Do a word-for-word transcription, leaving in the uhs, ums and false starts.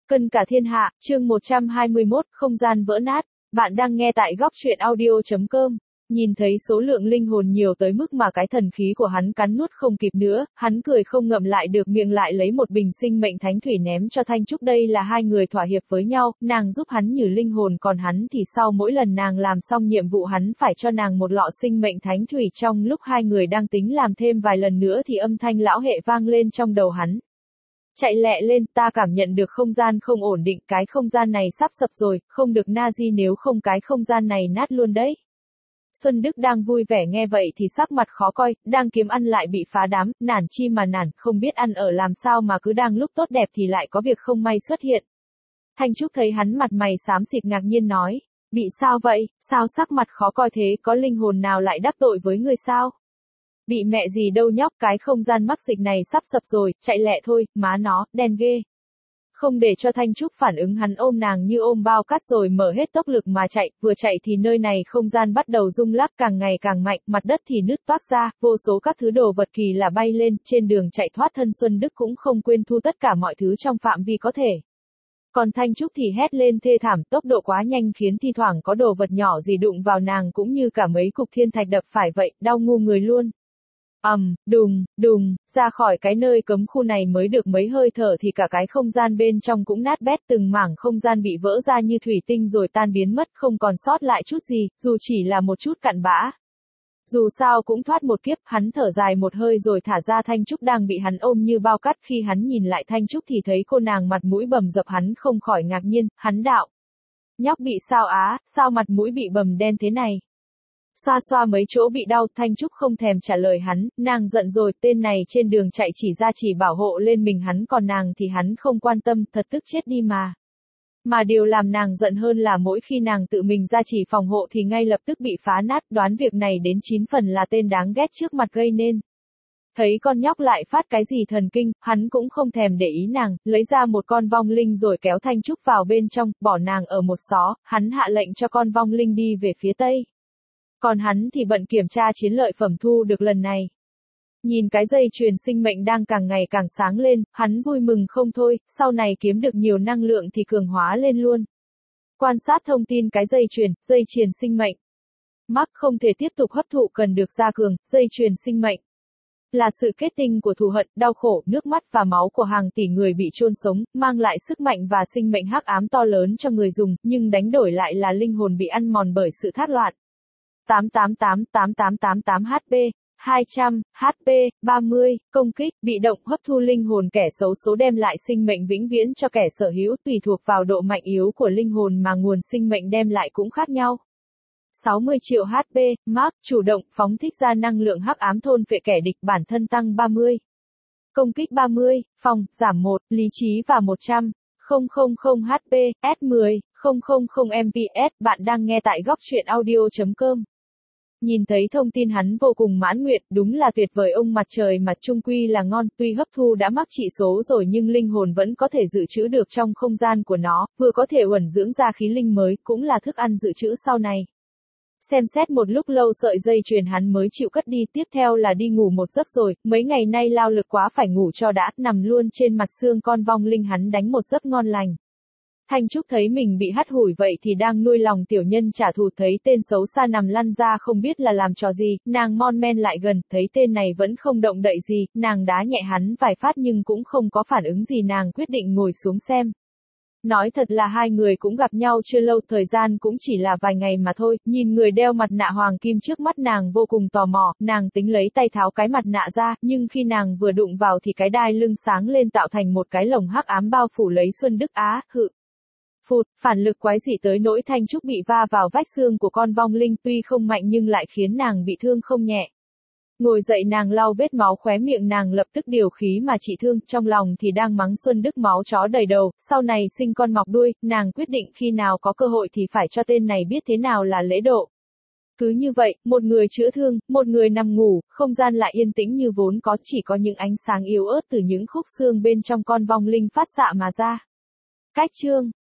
Cân cả thiên hạ, chương một trăm hai mươi mốt, không gian vỡ nát. Bạn đang nghe tại góc truyện audio chấm com. Nhìn thấy số lượng linh hồn nhiều tới mức mà cái thần khí của hắn cắn nuốt không kịp nữa, hắn cười không ngậm lại được miệng lại lấy một bình sinh mệnh thánh thủy ném cho Thanh Trúc. Đây là hai người thỏa hiệp với nhau, nàng giúp hắn nhử linh hồn còn hắn thì sau mỗi lần nàng làm xong nhiệm vụ hắn phải cho nàng một lọ sinh mệnh thánh thủy. Trong lúc hai người đang tính làm thêm vài lần nữa thì âm thanh lão hệ vang lên trong đầu hắn. Chạy lẹ lên, ta cảm nhận được không gian không ổn định, cái không gian này sắp sập rồi, không được Nazi, nếu không cái không gian này nát luôn đấy. Xuân Đức đang vui vẻ nghe vậy thì sắc mặt khó coi, đang kiếm ăn lại bị phá đám, nản chi mà nản, không biết ăn ở làm sao mà cứ đang lúc tốt đẹp thì lại có việc không may xuất hiện. Thanh Trúc thấy hắn mặt mày xám xịt ngạc nhiên nói, bị sao vậy, sao sắc mặt khó coi thế, có linh hồn nào lại đắc tội với người sao? Bị mẹ gì đâu nhóc, cái không gian mắc dịch này sắp sập rồi, chạy lẹ thôi, má nó, đen ghê. Không để cho Thanh Trúc phản ứng hắn ôm nàng như ôm bao cát rồi mở hết tốc lực mà chạy, vừa chạy thì nơi này không gian bắt đầu rung lắc càng ngày càng mạnh, mặt đất thì nứt toác ra, vô số các thứ đồ vật kỳ lạ bay lên, trên đường chạy thoát thân Xuân Đức cũng không quên thu tất cả mọi thứ trong phạm vi có thể. Còn Thanh Trúc thì hét lên thê thảm, tốc độ quá nhanh khiến thi thoảng có đồ vật nhỏ gì đụng vào nàng cũng như cả mấy cục thiên thạch đập phải vậy, đau ngu người luôn. ầm, um, đùng, đùng, ra khỏi cái nơi cấm khu này mới được mấy hơi thở thì cả cái không gian bên trong cũng nát bét, từng mảng không gian bị vỡ ra như thủy tinh rồi tan biến mất, không còn sót lại chút gì, dù chỉ là một chút cặn bã. Dù sao cũng thoát một kiếp, hắn thở dài một hơi rồi thả ra Thanh Trúc đang bị hắn ôm như bao cát. Khi hắn nhìn lại Thanh Trúc thì thấy cô nàng mặt mũi bầm dập, hắn không khỏi ngạc nhiên, hắn đạo. Nhóc bị sao á, sao mặt mũi bị bầm đen thế này? Xoa xoa mấy chỗ bị đau, Thanh Trúc không thèm trả lời hắn, nàng giận rồi, tên này trên đường chạy chỉ ra chỉ bảo hộ lên mình hắn, còn nàng thì hắn không quan tâm, thật tức chết đi mà. Mà điều làm nàng giận hơn là mỗi khi nàng tự mình ra chỉ phòng hộ thì ngay lập tức bị phá nát, đoán việc này đến chín phần là tên đáng ghét trước mặt gây nên. Thấy con nhóc lại phát cái gì thần kinh, hắn cũng không thèm để ý nàng, lấy ra một con vong linh rồi kéo Thanh Trúc vào bên trong, bỏ nàng ở một xó, hắn hạ lệnh cho con vong linh đi về phía tây. Còn hắn thì bận kiểm tra chiến lợi phẩm thu được lần này. Nhìn cái dây chuyền sinh mệnh đang càng ngày càng sáng lên, hắn vui mừng không thôi, sau này kiếm được nhiều năng lượng thì cường hóa lên luôn. Quan sát thông tin cái dây chuyền, dây chuyền sinh mệnh. Mắc không thể tiếp tục hấp thụ cần được gia cường, dây chuyền sinh mệnh. Là sự kết tinh của thù hận, đau khổ, nước mắt và máu của hàng tỷ người bị chôn sống, mang lại sức mạnh và sinh mệnh hắc ám to lớn cho người dùng, nhưng đánh đổi lại là linh hồn bị ăn mòn bởi sự thác loạn. tám tám tám tám tám tám tám hát pê, hai trăm, hát pê, ba mươi, công kích, bị động hấp thu linh hồn kẻ xấu số đem lại sinh mệnh vĩnh viễn cho kẻ sở hữu, tùy thuộc vào độ mạnh yếu của linh hồn mà nguồn sinh mệnh đem lại cũng khác nhau. sáu mươi triệu hát pê, Mark, chủ động, phóng thích ra năng lượng hắc ám thôn phệ kẻ địch, bản thân tăng ba mươi. Công kích ba mươi, phòng, giảm một, lý trí và một trăm. không không không hát pê, S mười, không không không em pê ét, bạn đang nghe tại góc truyện audio chấm com. Nhìn thấy thông tin hắn vô cùng mãn nguyện, đúng là tuyệt vời, ông mặt trời mặt chung quy là ngon, tuy hấp thu đã mắc trị số rồi nhưng linh hồn vẫn có thể dự trữ được trong không gian của nó, vừa có thể uẩn dưỡng ra khí linh mới, cũng là thức ăn dự trữ sau này. Xem xét một lúc lâu sợi dây chuyền hắn mới chịu cất đi, tiếp theo là đi ngủ một giấc rồi, mấy ngày nay lao lực quá phải ngủ cho đã, nằm luôn trên mặt xương con vong linh hắn đánh một giấc ngon lành. Thanh Trúc thấy mình bị hắt hủi vậy thì đang nuôi lòng tiểu nhân trả thù, thấy tên xấu xa nằm lăn ra không biết là làm trò gì, nàng mon men lại gần, thấy tên này vẫn không động đậy gì, nàng đá nhẹ hắn vài phát nhưng cũng không có phản ứng gì, nàng quyết định ngồi xuống xem. Nói thật là hai người cũng gặp nhau chưa lâu, thời gian cũng chỉ là vài ngày mà thôi, nhìn người đeo mặt nạ hoàng kim trước mắt nàng vô cùng tò mò, nàng tính lấy tay tháo cái mặt nạ ra, nhưng khi nàng vừa đụng vào thì cái đai lưng sáng lên tạo thành một cái lồng hắc ám bao phủ lấy Xuân Đức á, hự. Phụt, phản lực quái dị tới nỗi Thanh Trúc bị va vào vách xương của con vong linh, tuy không mạnh nhưng lại khiến nàng bị thương không nhẹ. Ngồi dậy nàng lau vết máu khóe miệng, nàng lập tức điều khí mà trị thương, trong lòng thì đang mắng Xuân Đức máu chó đầy đầu, sau này sinh con mọc đuôi, nàng quyết định khi nào có cơ hội thì phải cho tên này biết thế nào là lễ độ. Cứ như vậy, một người chữa thương, một người nằm ngủ, không gian lại yên tĩnh như vốn có, chỉ có những ánh sáng yếu ớt từ những khúc xương bên trong con vong linh phát xạ mà ra. Cách chương